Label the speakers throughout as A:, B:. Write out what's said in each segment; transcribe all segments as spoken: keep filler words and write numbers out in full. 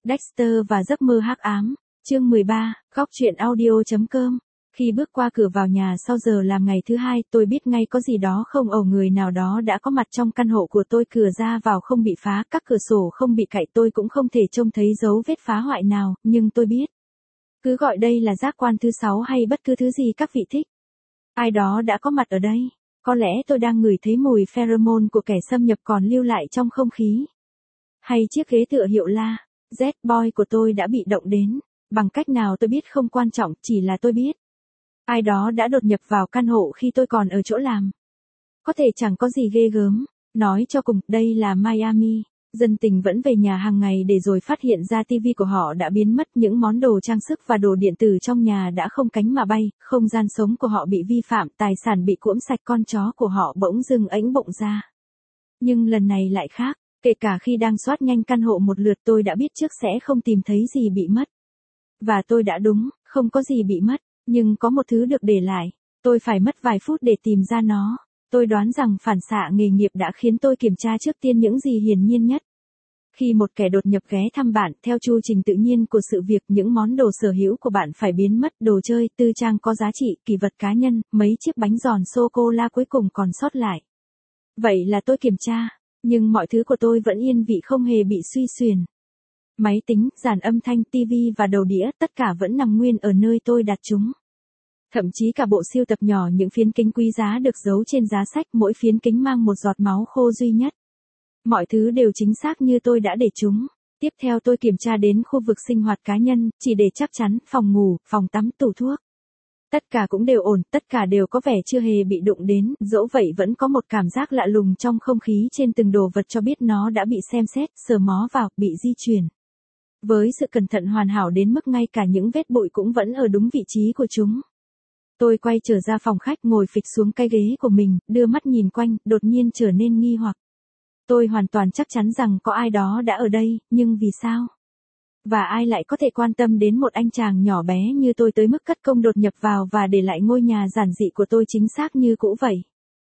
A: Dexter và giấc mơ hắc ám, chương mười ba, góc truyện audio.com. Khi bước qua cửa vào nhà sau giờ làm ngày thứ hai, tôi biết ngay có gì đó không ổn, người nào đó đã có mặt trong căn hộ của tôi, cửa ra vào không bị phá, các cửa sổ không bị cạy, tôi cũng không thể trông thấy dấu vết phá hoại nào, nhưng tôi biết. Cứ gọi đây là giác quan thứ sáu hay bất cứ thứ gì các vị thích. Ai đó đã có mặt ở đây. Có lẽ tôi đang ngửi thấy mùi pheromone của kẻ xâm nhập còn lưu lại trong không khí. Hay chiếc ghế tựa hiệu La Z-Boy của tôi đã bị động đến. Bằng cách nào tôi biết không quan trọng, chỉ là tôi biết. Ai đó đã đột nhập vào căn hộ khi tôi còn ở chỗ làm. Có thể chẳng có gì ghê gớm. Nói cho cùng, đây là Miami. Dân tình vẫn về nhà hàng ngày để rồi phát hiện ra tivi của họ đã biến mất, những món đồ trang sức và đồ điện tử trong nhà đã không cánh mà bay, không gian sống của họ bị vi phạm, tài sản bị cuỗm sạch, con chó của họ bỗng dưng ếnh bụng ra. Nhưng lần này lại khác, kể cả khi đang soát nhanh căn hộ một lượt tôi đã biết trước sẽ không tìm thấy gì bị mất. Và tôi đã đúng, không có gì bị mất, nhưng có một thứ được để lại. Tôi phải mất vài phút để tìm ra nó. Tôi đoán rằng phản xạ nghề nghiệp đã khiến tôi kiểm tra trước tiên những gì hiển nhiên nhất. Khi một kẻ đột nhập ghé thăm bạn, theo chu trình tự nhiên của sự việc, những món đồ sở hữu của bạn phải biến mất, đồ chơi, tư trang có giá trị, kỷ vật cá nhân, mấy chiếc bánh giòn sô-cô-la cuối cùng còn sót lại. Vậy là tôi kiểm tra, nhưng mọi thứ của tôi vẫn yên vị, không hề bị suy xuyển. Máy tính, dàn âm thanh, tivi và đầu đĩa, tất cả vẫn nằm nguyên ở nơi tôi đặt chúng. Thậm chí cả bộ sưu tập nhỏ, những phiến kính quý giá được giấu trên giá sách, mỗi phiến kính mang một giọt máu khô duy nhất. Mọi thứ đều chính xác như tôi đã để chúng. Tiếp theo tôi kiểm tra đến khu vực sinh hoạt cá nhân, chỉ để chắc chắn, phòng ngủ, phòng tắm, tủ thuốc. Tất cả cũng đều ổn, tất cả đều có vẻ chưa hề bị đụng đến, dẫu vậy vẫn có một cảm giác lạ lùng trong không khí trên từng đồ vật cho biết nó đã bị xem xét, sờ mó vào, bị di chuyển. Với sự cẩn thận hoàn hảo đến mức ngay cả những vết bụi cũng vẫn ở đúng vị trí của chúng. Tôi quay trở ra phòng khách, ngồi phịch xuống cái ghế của mình, đưa mắt nhìn quanh, đột nhiên trở nên nghi hoặc. Tôi hoàn toàn chắc chắn rằng có ai đó đã ở đây, nhưng vì sao? Và ai lại có thể quan tâm đến một anh chàng nhỏ bé như tôi tới mức cất công đột nhập vào và để lại ngôi nhà giản dị của tôi chính xác như cũ vậy?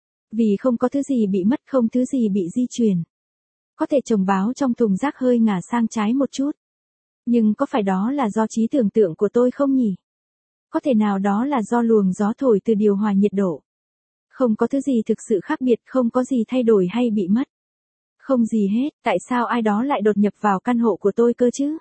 A: Vì không có thứ gì bị mất, không thứ gì bị di chuyển. Có thể trồng báo trong thùng rác hơi ngả sang trái một chút. Nhưng có phải đó là do trí tưởng tượng của tôi không nhỉ? Có thể nào đó là do luồng gió thổi từ điều hòa nhiệt độ? Không có thứ gì thực sự khác biệt, không có gì thay đổi hay bị mất. Không gì hết, tại sao ai đó lại đột nhập vào căn hộ của tôi cơ chứ?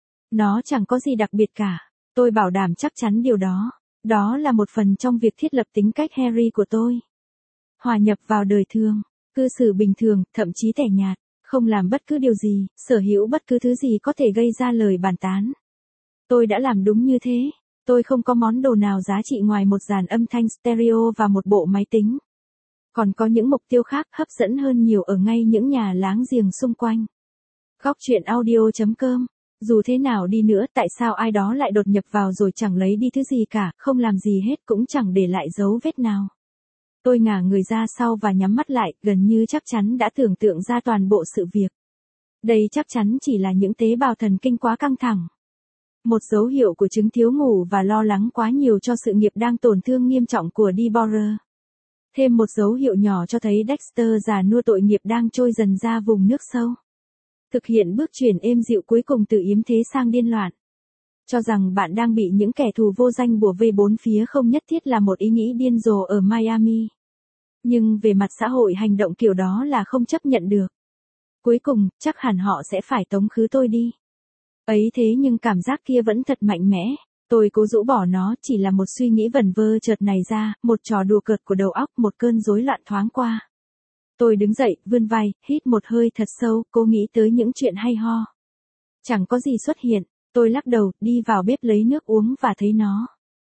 A: Nó chẳng có gì đặc biệt cả, tôi bảo đảm chắc chắn điều đó. Đó là một phần trong việc thiết lập tính cách Harry của tôi. Hòa nhập vào đời thường, cư xử bình thường, thậm chí tẻ nhạt, không làm bất cứ điều gì, sở hữu bất cứ thứ gì có thể gây ra lời bàn tán. Tôi đã làm đúng như thế. Tôi không có món đồ nào giá trị ngoài một dàn âm thanh stereo và một bộ máy tính. Còn có những mục tiêu khác hấp dẫn hơn nhiều ở ngay những nhà láng giềng xung quanh. Góc truyện audio.com. Dù thế nào đi nữa, tại sao ai đó lại đột nhập vào rồi chẳng lấy đi thứ gì cả, không làm gì hết, cũng chẳng để lại dấu vết nào. Tôi ngả người ra sau và nhắm mắt lại, gần như chắc chắn đã tưởng tượng ra toàn bộ sự việc. Đây chắc chắn chỉ là những tế bào thần kinh quá căng thẳng. Một dấu hiệu của chứng thiếu ngủ và lo lắng quá nhiều cho sự nghiệp đang tổn thương nghiêm trọng của Deborah. Thêm một dấu hiệu nhỏ cho thấy Dexter già nua tội nghiệp đang trôi dần ra vùng nước sâu. Thực hiện bước chuyển êm dịu cuối cùng từ yếm thế sang điên loạn. Cho rằng bạn đang bị những kẻ thù vô danh bủa vây bốn phía không nhất thiết là một ý nghĩ điên rồ ở Miami. Nhưng về mặt xã hội, hành động kiểu đó là không chấp nhận được. Cuối cùng, chắc hẳn họ sẽ phải tống khứ tôi đi. Ấy thế nhưng cảm giác kia vẫn thật mạnh mẽ. Tôi cố rũ bỏ nó, chỉ là một suy nghĩ vẩn vơ chợt nảy ra, một trò đùa cợt của đầu óc, một cơn rối loạn thoáng qua. Tôi đứng dậy, vươn vai, hít một hơi thật sâu, cố nghĩ tới những chuyện hay ho. Chẳng có gì xuất hiện, tôi lắc đầu, đi vào bếp lấy nước uống và thấy nó.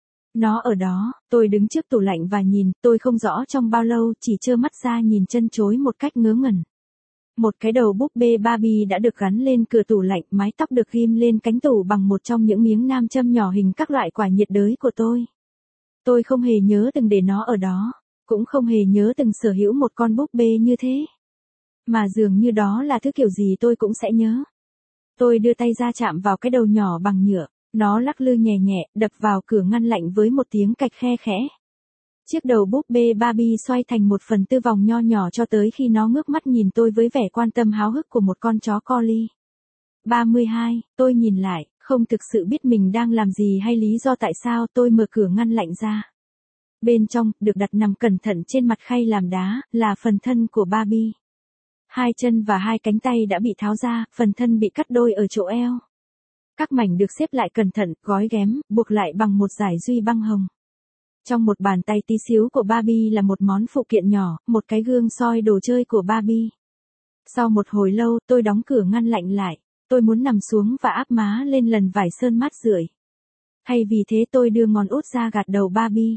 A: Nó ở đó, tôi đứng trước tủ lạnh và nhìn, tôi không rõ trong bao lâu, chỉ trơ mắt ra nhìn chân chối một cách ngớ ngẩn. Một cái đầu búp bê Barbie đã được gắn lên cửa tủ lạnh, mái tóc được ghim lên cánh tủ bằng một trong những miếng nam châm nhỏ hình các loại quả nhiệt đới của tôi. Tôi không hề nhớ từng để nó ở đó, cũng không hề nhớ từng sở hữu một con búp bê như thế. Mà dường như đó là thứ kiểu gì tôi cũng sẽ nhớ. Tôi đưa tay ra chạm vào cái đầu nhỏ bằng nhựa, nó lắc lư nhẹ nhẹ, đập vào cửa ngăn lạnh với một tiếng cạch khe khẽ. Chiếc đầu búp bê Barbie xoay thành một phần tư vòng nho nhỏ cho tới khi nó ngước mắt nhìn tôi với vẻ quan tâm háo hức của một con chó collie. ba mươi hai, tôi nhìn lại, không thực sự biết mình đang làm gì hay lý do tại sao tôi mở cửa ngăn lạnh ra. Bên trong, được đặt nằm cẩn thận trên mặt khay làm đá, là phần thân của Barbie. Hai chân và hai cánh tay đã bị tháo ra, phần thân bị cắt đôi ở chỗ eo. Các mảnh được xếp lại cẩn thận, gói ghém, buộc lại bằng một dải duy băng hồng. Trong một bàn tay tí xíu của Barbie là một món phụ kiện nhỏ, một cái gương soi đồ chơi của Barbie. Sau một hồi lâu, tôi đóng cửa ngăn lạnh lại. Tôi muốn nằm xuống và áp má lên lần vải sơn mát rượi. Thay vì thế tôi đưa ngón út ra gạt đầu Barbie.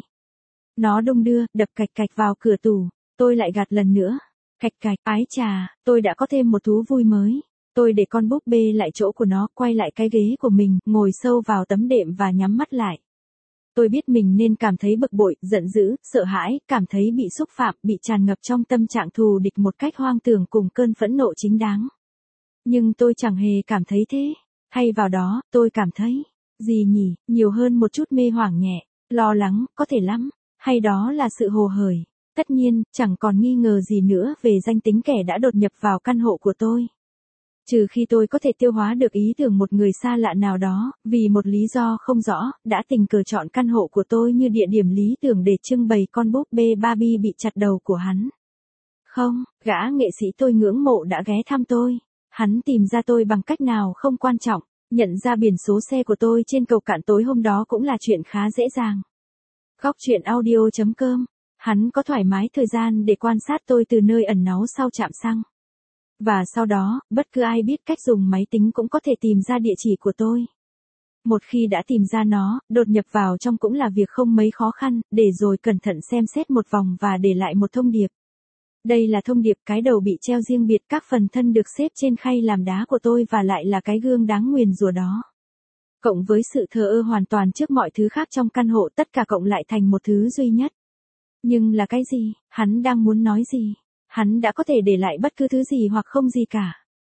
A: Nó đung đưa, đập cạch cạch vào cửa tủ. Tôi lại gạt lần nữa. Cạch cạch, ái chà, tôi đã có thêm một thú vui mới. Tôi để con búp bê lại chỗ của nó, quay lại cái ghế của mình, ngồi sâu vào tấm đệm và nhắm mắt lại. Tôi biết mình nên cảm thấy bực bội, giận dữ, sợ hãi, cảm thấy bị xúc phạm, bị tràn ngập trong tâm trạng thù địch một cách hoang tưởng cùng cơn phẫn nộ chính đáng. Nhưng tôi chẳng hề cảm thấy thế. Thay vào đó, tôi cảm thấy, gì nhỉ, nhiều hơn một chút mê hoảng nhẹ, lo lắng, có thể lắm, hay đó là sự hồ hởi. Tất nhiên, chẳng còn nghi ngờ gì nữa về danh tính kẻ đã đột nhập vào căn hộ của tôi. Trừ khi tôi có thể tiêu hóa được ý tưởng một người xa lạ nào đó, vì một lý do không rõ, đã tình cờ chọn căn hộ của tôi như địa điểm lý tưởng để trưng bày con búp bê Barbie bị chặt đầu của hắn. Không, gã nghệ sĩ tôi ngưỡng mộ đã ghé thăm tôi. Hắn tìm ra tôi bằng cách nào không quan trọng, nhận ra biển số xe của tôi trên cầu cạn tối hôm đó cũng là chuyện khá dễ dàng. Góc truyện audio chấm com. Hắn có thoải mái thời gian để quan sát tôi từ nơi ẩn náu sau trạm xăng. Và sau đó, bất cứ ai biết cách dùng máy tính cũng có thể tìm ra địa chỉ của tôi. Một khi đã tìm ra nó, đột nhập vào trong cũng là việc không mấy khó khăn, để rồi cẩn thận xem xét một vòng và để lại một thông điệp. Đây là thông điệp cái đầu bị treo riêng biệt, các phần thân được xếp trên khay làm đá của tôi và lại là cái gương đáng nguyền rủa đó. Cộng với sự thờ ơ hoàn toàn trước mọi thứ khác trong căn hộ, tất cả cộng lại thành một thứ duy nhất. Nhưng là cái gì? Hắn đang muốn nói gì? Hắn đã có thể để lại bất cứ thứ gì hoặc không gì cả.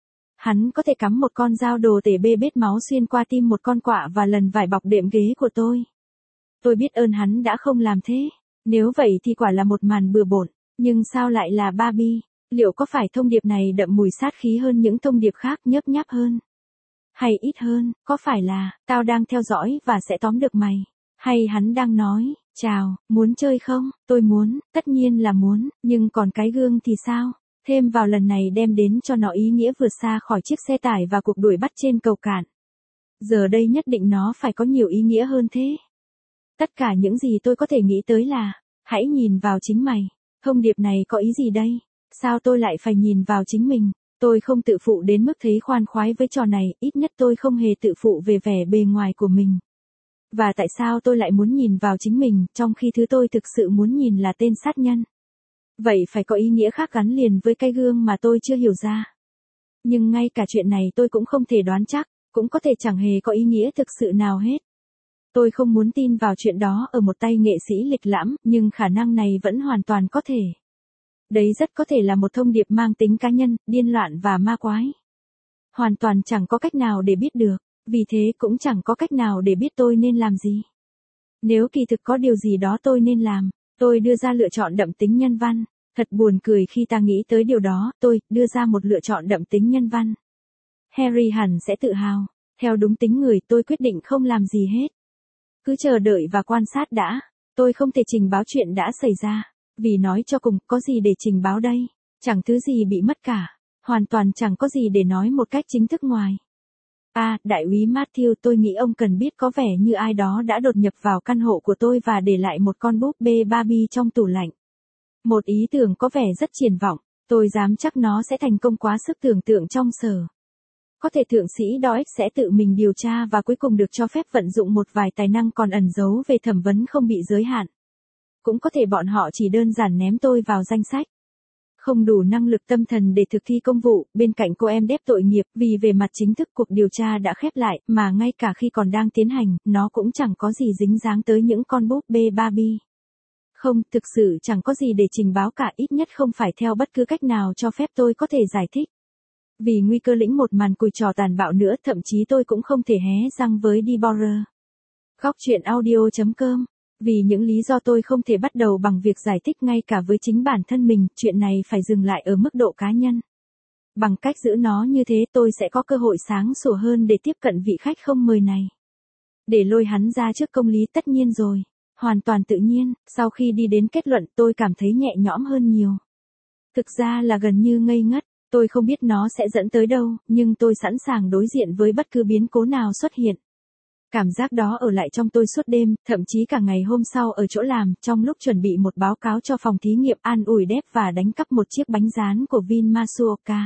A: Hắn có thể cắm một con dao đồ tể bê bết máu xuyên qua tim một con quạ và lần vải bọc đệm ghế của tôi. Tôi biết ơn hắn đã không làm thế. Nếu vậy thì quả là một màn bừa bộn. Nhưng sao lại là Barbie? Liệu có phải thông điệp này đậm mùi sát khí hơn những thông điệp khác, nhớp nháp hơn? Hay ít hơn, có phải là, tao đang theo dõi và sẽ tóm được mày? Hay hắn đang nói, chào, muốn chơi không? Tôi muốn, tất nhiên là muốn, nhưng còn cái gương thì sao? Thêm vào lần này đem đến cho nó ý nghĩa vượt xa khỏi chiếc xe tải và cuộc đuổi bắt trên cầu cạn. Giờ đây nhất định nó phải có nhiều ý nghĩa hơn thế. Tất cả những gì tôi có thể nghĩ tới là, hãy nhìn vào chính mày. Thông điệp này có ý gì đây? Sao tôi lại phải nhìn vào chính mình? Tôi không tự phụ đến mức thấy khoan khoái với trò này, ít nhất tôi không hề tự phụ về vẻ bề ngoài của mình. Và tại sao tôi lại muốn nhìn vào chính mình, trong khi thứ tôi thực sự muốn nhìn là tên sát nhân? Vậy phải có ý nghĩa khác gắn liền với cái gương mà tôi chưa hiểu ra. Nhưng ngay cả chuyện này tôi cũng không thể đoán chắc, cũng có thể chẳng hề có ý nghĩa thực sự nào hết. Tôi không muốn tin vào chuyện đó ở một tay nghệ sĩ lịch lãm, nhưng khả năng này vẫn hoàn toàn có thể. Đấy rất có thể là một thông điệp mang tính cá nhân, điên loạn và ma quái. Hoàn toàn chẳng có cách nào để biết được, vì thế cũng chẳng có cách nào để biết tôi nên làm gì. Nếu kỳ thực có điều gì đó tôi nên làm, tôi đưa ra lựa chọn đậm tính nhân văn. Thật buồn cười khi ta nghĩ tới điều đó, tôi đưa ra một lựa chọn đậm tính nhân văn. Harry hẳn sẽ tự hào. Theo đúng tính người, tôi quyết định không làm gì hết. Cứ chờ đợi và quan sát đã. Tôi không thể trình báo chuyện đã xảy ra. Vì nói cho cùng, có gì để trình báo đây? Chẳng thứ gì bị mất cả. Hoàn toàn chẳng có gì để nói một cách chính thức ngoài. À, đại úy Matthew, tôi nghĩ ông cần biết có vẻ như ai đó đã đột nhập vào căn hộ của tôi và để lại một con búp bê Barbie trong tủ lạnh. Một ý tưởng có vẻ rất triển vọng. Tôi dám chắc nó sẽ thành công quá sức tưởng tượng trong sở. Có thể thượng sĩ Doix sẽ tự mình điều tra và cuối cùng được cho phép vận dụng một vài tài năng còn ẩn giấu về thẩm vấn không bị giới hạn. Cũng có thể bọn họ chỉ đơn giản ném tôi vào danh sách. Không đủ năng lực tâm thần để thực thi công vụ, bên cạnh cô em đép tội nghiệp, vì về mặt chính thức cuộc điều tra đã khép lại, mà ngay cả khi còn đang tiến hành, nó cũng chẳng có gì dính dáng tới những con búp bê Barbie. Không, thực sự chẳng có gì để trình báo cả, ít nhất không phải theo bất cứ cách nào cho phép tôi có thể giải thích. Vì nguy cơ lĩnh một màn cùi trò tàn bạo nữa, thậm chí tôi cũng không thể hé răng với Deborah. Góc truyện audio chấm com. Vì những lý do tôi không thể bắt đầu bằng việc giải thích ngay cả với chính bản thân mình, chuyện này phải dừng lại ở mức độ cá nhân. Bằng cách giữ nó như thế tôi sẽ có cơ hội sáng sủa hơn để tiếp cận vị khách không mời này. Để lôi hắn ra trước công lý tất nhiên rồi. Hoàn toàn tự nhiên, sau khi đi đến kết luận tôi cảm thấy nhẹ nhõm hơn nhiều. Thực ra là gần như ngây ngất, tôi không biết nó sẽ dẫn tới đâu, nhưng tôi sẵn sàng đối diện với bất cứ biến cố nào xuất hiện. Cảm giác đó ở lại trong tôi suốt đêm, thậm chí cả ngày hôm sau ở chỗ làm, trong lúc chuẩn bị một báo cáo cho phòng thí nghiệm an ủi Dev và đánh cắp một chiếc bánh rán của Vin Masuoka.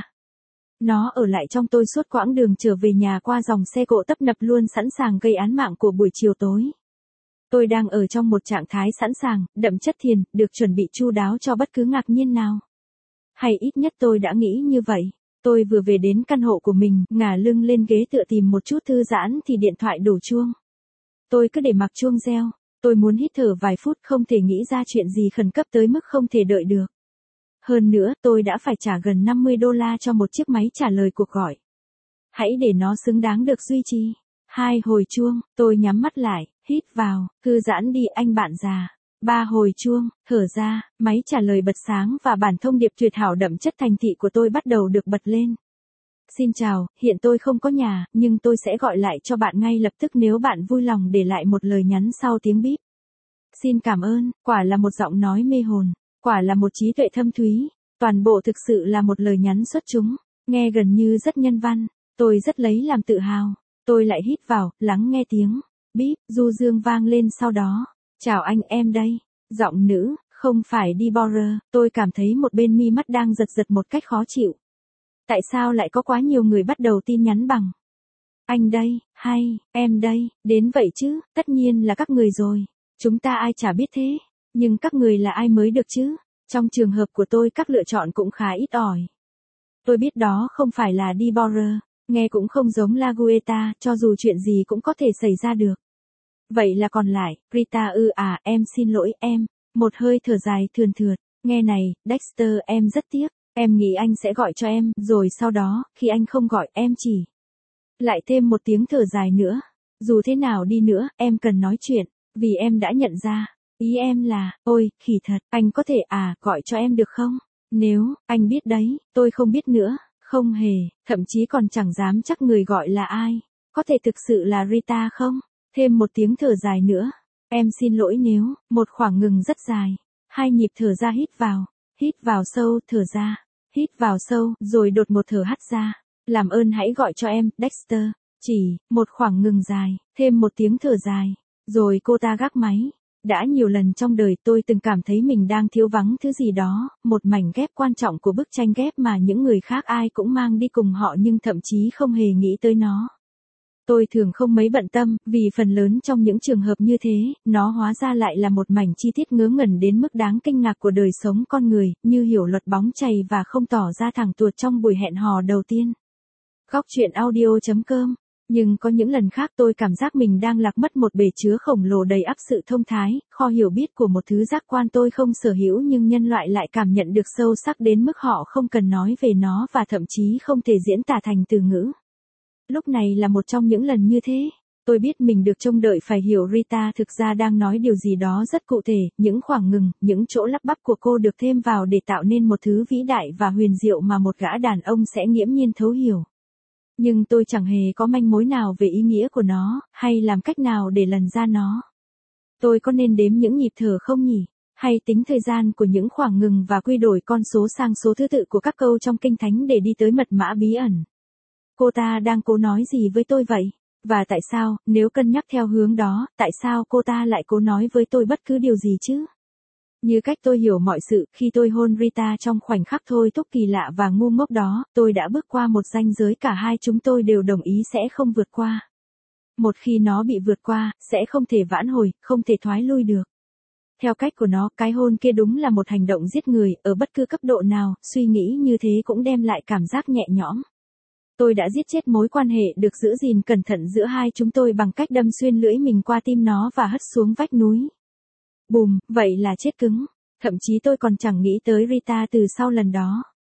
A: Nó ở lại trong tôi suốt quãng đường trở về nhà qua dòng xe cộ tấp nập luôn sẵn sàng gây án mạng của buổi chiều tối. Tôi đang ở trong một trạng thái sẵn sàng, đậm chất thiền, được chuẩn bị chu đáo cho bất cứ ngạc nhiên nào. Hay ít nhất tôi đã nghĩ như vậy. Tôi vừa về đến căn hộ của mình, ngả lưng lên ghế tựa tìm một chút thư giãn thì điện thoại đổ chuông. Tôi cứ để mặc chuông reo. Tôi muốn hít thở vài phút không thể nghĩ ra chuyện gì khẩn cấp tới mức không thể đợi được. Hơn nữa, tôi đã phải trả gần năm mươi đô la cho một chiếc máy trả lời cuộc gọi. Hãy để nó xứng đáng được duy trì. Hai hồi chuông, tôi nhắm mắt lại, hít vào, thư giãn đi anh bạn già. Ba hồi chuông, thở ra, máy trả lời bật sáng và bản thông điệp tuyệt hảo đậm chất thành thị của tôi bắt đầu được bật lên. Xin chào, hiện tôi không có nhà, nhưng tôi sẽ gọi lại cho bạn ngay lập tức nếu bạn vui lòng để lại một lời nhắn sau tiếng bíp. Xin cảm ơn, quả là một giọng nói mê hồn, quả là một trí tuệ thâm thúy, toàn bộ thực sự là một lời nhắn xuất chúng, nghe gần như rất nhân văn, tôi rất lấy làm tự hào. Tôi lại hít vào, lắng nghe tiếng bíp, du dương vang lên sau đó. Chào anh em đây. Giọng nữ, không phải Deborah, tôi cảm thấy một bên mi mắt đang giật giật một cách khó chịu. Tại sao lại có quá nhiều người bắt đầu tin nhắn bằng anh đây, hay, em đây, đến vậy chứ, tất nhiên là các người rồi. Chúng ta ai chả biết thế, nhưng các người là ai mới được chứ? Trong trường hợp của tôi các lựa chọn cũng khá ít ỏi. Tôi biết đó không phải là Deborah, nghe cũng không giống Lagueta, cho dù chuyện gì cũng có thể xảy ra được. Vậy là còn lại, Rita ư à, em xin lỗi em, một hơi thở dài thườn thượt, nghe này, Dexter em rất tiếc, em nghĩ anh sẽ gọi cho em, rồi sau đó, khi anh không gọi em chỉ. Lại thêm một tiếng thở dài nữa, dù thế nào đi nữa, em cần nói chuyện, vì em đã nhận ra, ý em là, ôi, khỉ thật, anh có thể à, gọi cho em được không? Nếu, anh biết đấy, tôi không biết nữa, không hề, thậm chí còn chẳng dám chắc người gọi là ai, có thể thực sự là Rita không? Thêm một tiếng thở dài nữa. Em xin lỗi nếu, một khoảng ngừng rất dài. Hai nhịp thở ra hít vào. Hít vào sâu, thở ra. Hít vào sâu, rồi đột một thở hắt ra. Làm ơn hãy gọi cho em, Dexter. Chỉ, một khoảng ngừng dài. Thêm một tiếng thở dài. Rồi cô ta gác máy. Đã nhiều lần trong đời tôi từng cảm thấy mình đang thiếu vắng thứ gì đó. Một mảnh ghép quan trọng của bức tranh ghép mà những người khác ai cũng mang đi cùng họ nhưng thậm chí không hề nghĩ tới nó. Tôi thường không mấy bận tâm, vì phần lớn trong những trường hợp như thế, nó hóa ra lại là một mảnh chi tiết ngớ ngẩn đến mức đáng kinh ngạc của đời sống con người, như hiểu luật bóng chày và không tỏ ra thẳng tuột trong buổi hẹn hò đầu tiên. Góc truyện audio chấm com. Nhưng có những lần khác tôi cảm giác mình đang lạc mất một bể chứa khổng lồ đầy ắp sự thông thái, kho hiểu biết của một thứ giác quan tôi không sở hữu nhưng nhân loại lại cảm nhận được sâu sắc đến mức họ không cần nói về nó và thậm chí không thể diễn tả thành từ ngữ. Lúc này là một trong những lần như thế. Tôi biết mình được trông đợi phải hiểu Rita thực ra đang nói điều gì đó rất cụ thể, những khoảng ngừng, những chỗ lắp bắp của cô được thêm vào để tạo nên một thứ vĩ đại và huyền diệu mà một gã đàn ông sẽ nghiễm nhiên thấu hiểu. Nhưng tôi chẳng hề có manh mối nào về ý nghĩa của nó, hay làm cách nào để lần ra nó. Tôi có nên đếm những nhịp thở không nhỉ? Hay tính thời gian của những khoảng ngừng và quy đổi con số sang số thứ tự của các câu trong Kinh Thánh để đi tới mật mã bí ẩn? Cô ta đang cố nói gì với tôi vậy? Và tại sao, nếu cân nhắc theo hướng đó, tại sao cô ta lại cố nói với tôi bất cứ điều gì chứ? Như cách tôi hiểu mọi sự, khi tôi hôn Rita trong khoảnh khắc thôi thúc kỳ lạ và ngu ngốc đó, tôi đã bước qua một ranh giới cả hai chúng tôi đều đồng ý sẽ không vượt qua. Một khi nó bị vượt qua, sẽ không thể vãn hồi, không thể thoái lui được. Theo cách của nó, cái hôn kia đúng là một hành động giết người, ở bất cứ cấp độ nào, suy nghĩ như thế cũng đem lại cảm giác nhẹ nhõm. Tôi đã giết chết mối quan hệ được giữ gìn cẩn thận giữa hai chúng tôi bằng cách đâm xuyên lưỡi mình qua tim nó và hất xuống vách núi. Bùm, vậy là chết cứng. Thậm chí tôi còn chẳng nghĩ tới Rita từ sau lần đó.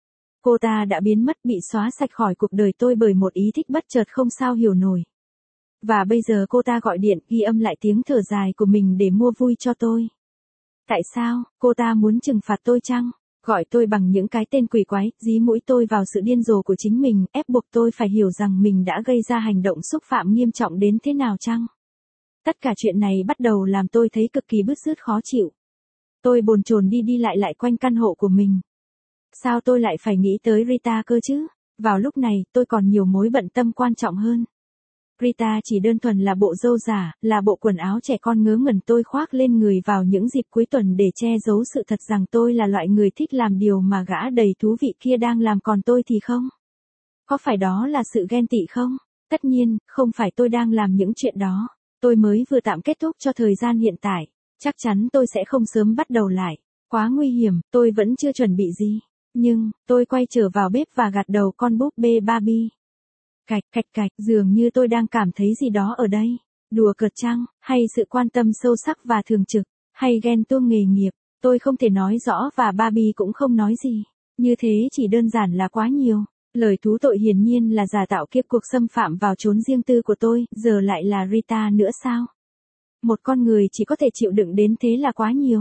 A: Cô ta đã biến mất, bị xóa sạch khỏi cuộc đời tôi bởi một ý thích bất chợt không sao hiểu nổi. Và bây giờ cô ta gọi điện, ghi âm lại tiếng thở dài của mình để mua vui cho tôi. Tại sao, cô ta muốn trừng phạt tôi chăng? Gọi tôi bằng những cái tên quỷ quái, dí mũi tôi vào sự điên rồ của chính mình, ép buộc tôi phải hiểu rằng mình đã gây ra hành động xúc phạm nghiêm trọng đến thế nào chăng? Tất cả chuyện này bắt đầu làm tôi thấy cực kỳ bứt rứt khó chịu. Tôi bồn chồn đi đi lại lại quanh căn hộ của mình. Sao tôi lại phải nghĩ tới Rita cơ chứ? Vào lúc này, tôi còn nhiều mối bận tâm quan trọng hơn. Rita chỉ đơn thuần là bộ râu giả, là bộ quần áo trẻ con ngớ ngẩn tôi khoác lên người vào những dịp cuối tuần để che giấu sự thật rằng tôi là loại người thích làm điều mà gã đầy thú vị kia đang làm, còn tôi thì không. Có phải đó là sự ghen tị không? Tất nhiên, không phải tôi đang làm những chuyện đó. Tôi mới vừa tạm kết thúc cho thời gian hiện tại. Chắc chắn tôi sẽ không sớm bắt đầu lại. Quá nguy hiểm, tôi vẫn chưa chuẩn bị gì. Nhưng, tôi quay trở vào bếp và gạt đầu con búp bê Barbie. Cạch cạch cạch, dường như tôi đang cảm thấy gì đó ở đây. Đùa cợt chăng, hay sự quan tâm sâu sắc và thường trực, hay ghen tuông nghề nghiệp. Tôi không thể nói rõ và Barbie cũng không nói gì. Như thế chỉ đơn giản là quá nhiều. Lời thú tội hiển nhiên là giả tạo kiếp cuộc xâm phạm vào chốn riêng tư của tôi, giờ lại là Rita nữa sao? Một con người chỉ có thể chịu đựng đến thế là quá nhiều.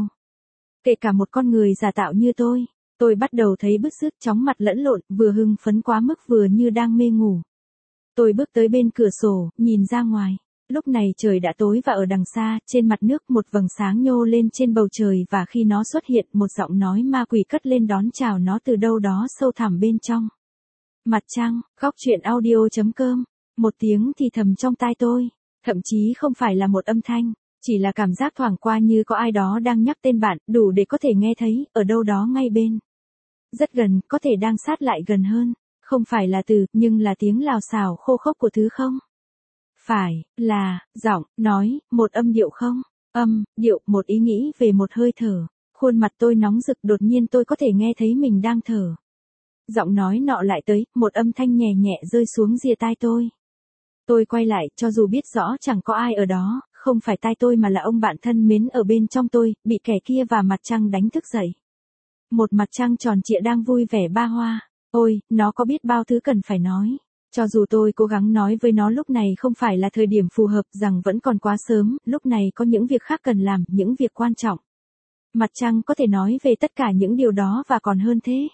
A: Kể cả một con người giả tạo như tôi, tôi bắt đầu thấy bứt rứt, chóng mặt lẫn lộn, vừa hưng phấn quá mức vừa như đang mê ngủ. Tôi bước tới bên cửa sổ, nhìn ra ngoài. Lúc này trời đã tối và ở đằng xa, trên mặt nước một vầng sáng nhô lên trên bầu trời và khi nó xuất hiện một giọng nói ma quỷ cất lên đón chào nó từ đâu đó sâu thẳm bên trong. Mặt trăng, góc truyện audio chấm com. Một tiếng thì thầm trong tai tôi. Thậm chí không phải là một âm thanh, chỉ là cảm giác thoảng qua như có ai đó đang nhắc tên bạn, đủ để có thể nghe thấy, ở đâu đó ngay bên. Rất gần, có thể đang sát lại gần hơn. Không phải là từ, nhưng là tiếng lào xào khô khốc của thứ không. Phải, là, giọng, nói, một âm điệu không. Âm, điệu, một ý nghĩ về một hơi thở. Khuôn mặt tôi nóng rực, đột nhiên tôi có thể nghe thấy mình đang thở. Giọng nói nọ lại tới, một âm thanh nhẹ nhẹ rơi xuống rìa tai tôi. Tôi quay lại, cho dù biết rõ chẳng có ai ở đó, không phải tai tôi mà là ông bạn thân mến ở bên trong tôi, bị kẻ kia và mặt trăng đánh thức dậy. Một mặt trăng tròn trịa đang vui vẻ ba hoa. Ôi, nó có biết bao thứ cần phải nói. Cho dù tôi cố gắng nói với nó lúc này không phải là thời điểm phù hợp, rằng vẫn còn quá sớm, lúc này có những việc khác cần làm, những việc quan trọng. Mặt trăng có thể nói về tất cả những điều đó và còn hơn thế.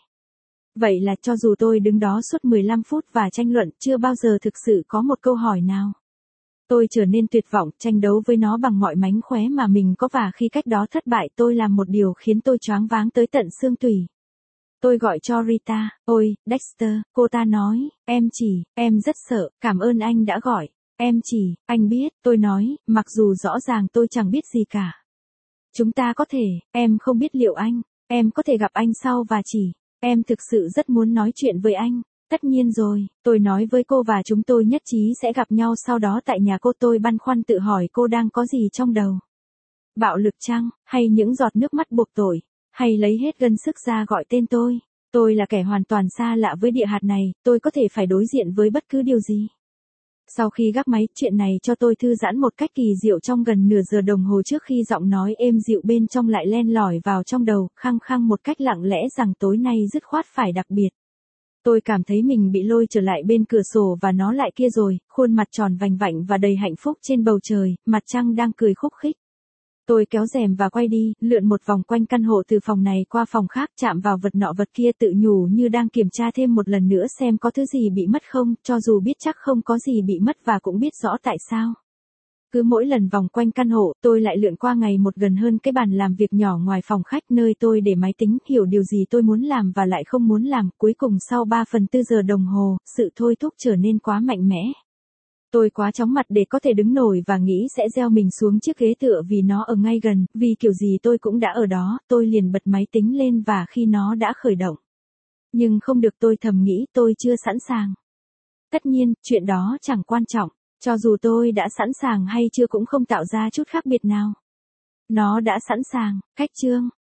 A: Vậy là cho dù tôi đứng đó suốt mười lăm phút và tranh luận, chưa bao giờ thực sự có một câu hỏi nào. Tôi trở nên tuyệt vọng, tranh đấu với nó bằng mọi mánh khóe mà mình có, và khi cách đó thất bại tôi làm một điều khiến tôi choáng váng tới tận xương tủy. Tôi gọi cho Rita. Ôi, Dexter, cô ta nói, em chỉ, em rất sợ, cảm ơn anh đã gọi. Em chỉ, anh biết, tôi nói, mặc dù rõ ràng tôi chẳng biết gì cả. Chúng ta có thể, em không biết liệu anh, em có thể gặp anh sau và chỉ, em thực sự rất muốn nói chuyện với anh. Tất nhiên rồi, tôi nói với cô và chúng tôi nhất trí sẽ gặp nhau sau đó tại nhà cô. Tôi băn khoăn tự hỏi cô đang có gì trong đầu. Bạo lực chăng, hay những giọt nước mắt buộc tội, hay lấy hết gân sức ra gọi tên tôi. Tôi là kẻ hoàn toàn xa lạ với địa hạt này, tôi có thể phải đối diện với bất cứ điều gì. Sau khi gác máy, chuyện này cho tôi thư giãn một cách kỳ diệu trong gần nửa giờ đồng hồ trước khi giọng nói êm dịu bên trong lại len lỏi vào trong đầu, khăng khăng một cách lặng lẽ rằng tối nay dứt khoát phải đặc biệt. Tôi cảm thấy mình bị lôi trở lại bên cửa sổ và nó lại kia rồi, khuôn mặt tròn vành vạnh và đầy hạnh phúc trên bầu trời, mặt trăng đang cười khúc khích. Tôi kéo rèm và quay đi, lượn một vòng quanh căn hộ từ phòng này qua phòng khác, chạm vào vật nọ vật kia, tự nhủ như đang kiểm tra thêm một lần nữa xem có thứ gì bị mất không, cho dù biết chắc không có gì bị mất và cũng biết rõ tại sao. Cứ mỗi lần vòng quanh căn hộ, tôi lại lượn qua ngày một gần hơn cái bàn làm việc nhỏ ngoài phòng khách nơi tôi để máy tính, hiểu điều gì tôi muốn làm và lại không muốn làm. Cuối cùng sau ba phần tư giờ đồng hồ, sự thôi thúc trở nên quá mạnh mẽ. Tôi quá chóng mặt để có thể đứng nổi và nghĩ sẽ gieo mình xuống chiếc ghế tựa vì nó ở ngay gần, vì kiểu gì tôi cũng đã ở đó. Tôi liền bật máy tính lên và khi nó đã khởi động. Nhưng không được, tôi thầm nghĩ, tôi chưa sẵn sàng. Tất nhiên, chuyện đó chẳng quan trọng. Cho dù tôi đã sẵn sàng hay chưa cũng không tạo ra chút khác biệt nào. Nó đã sẵn sàng. Cách chương.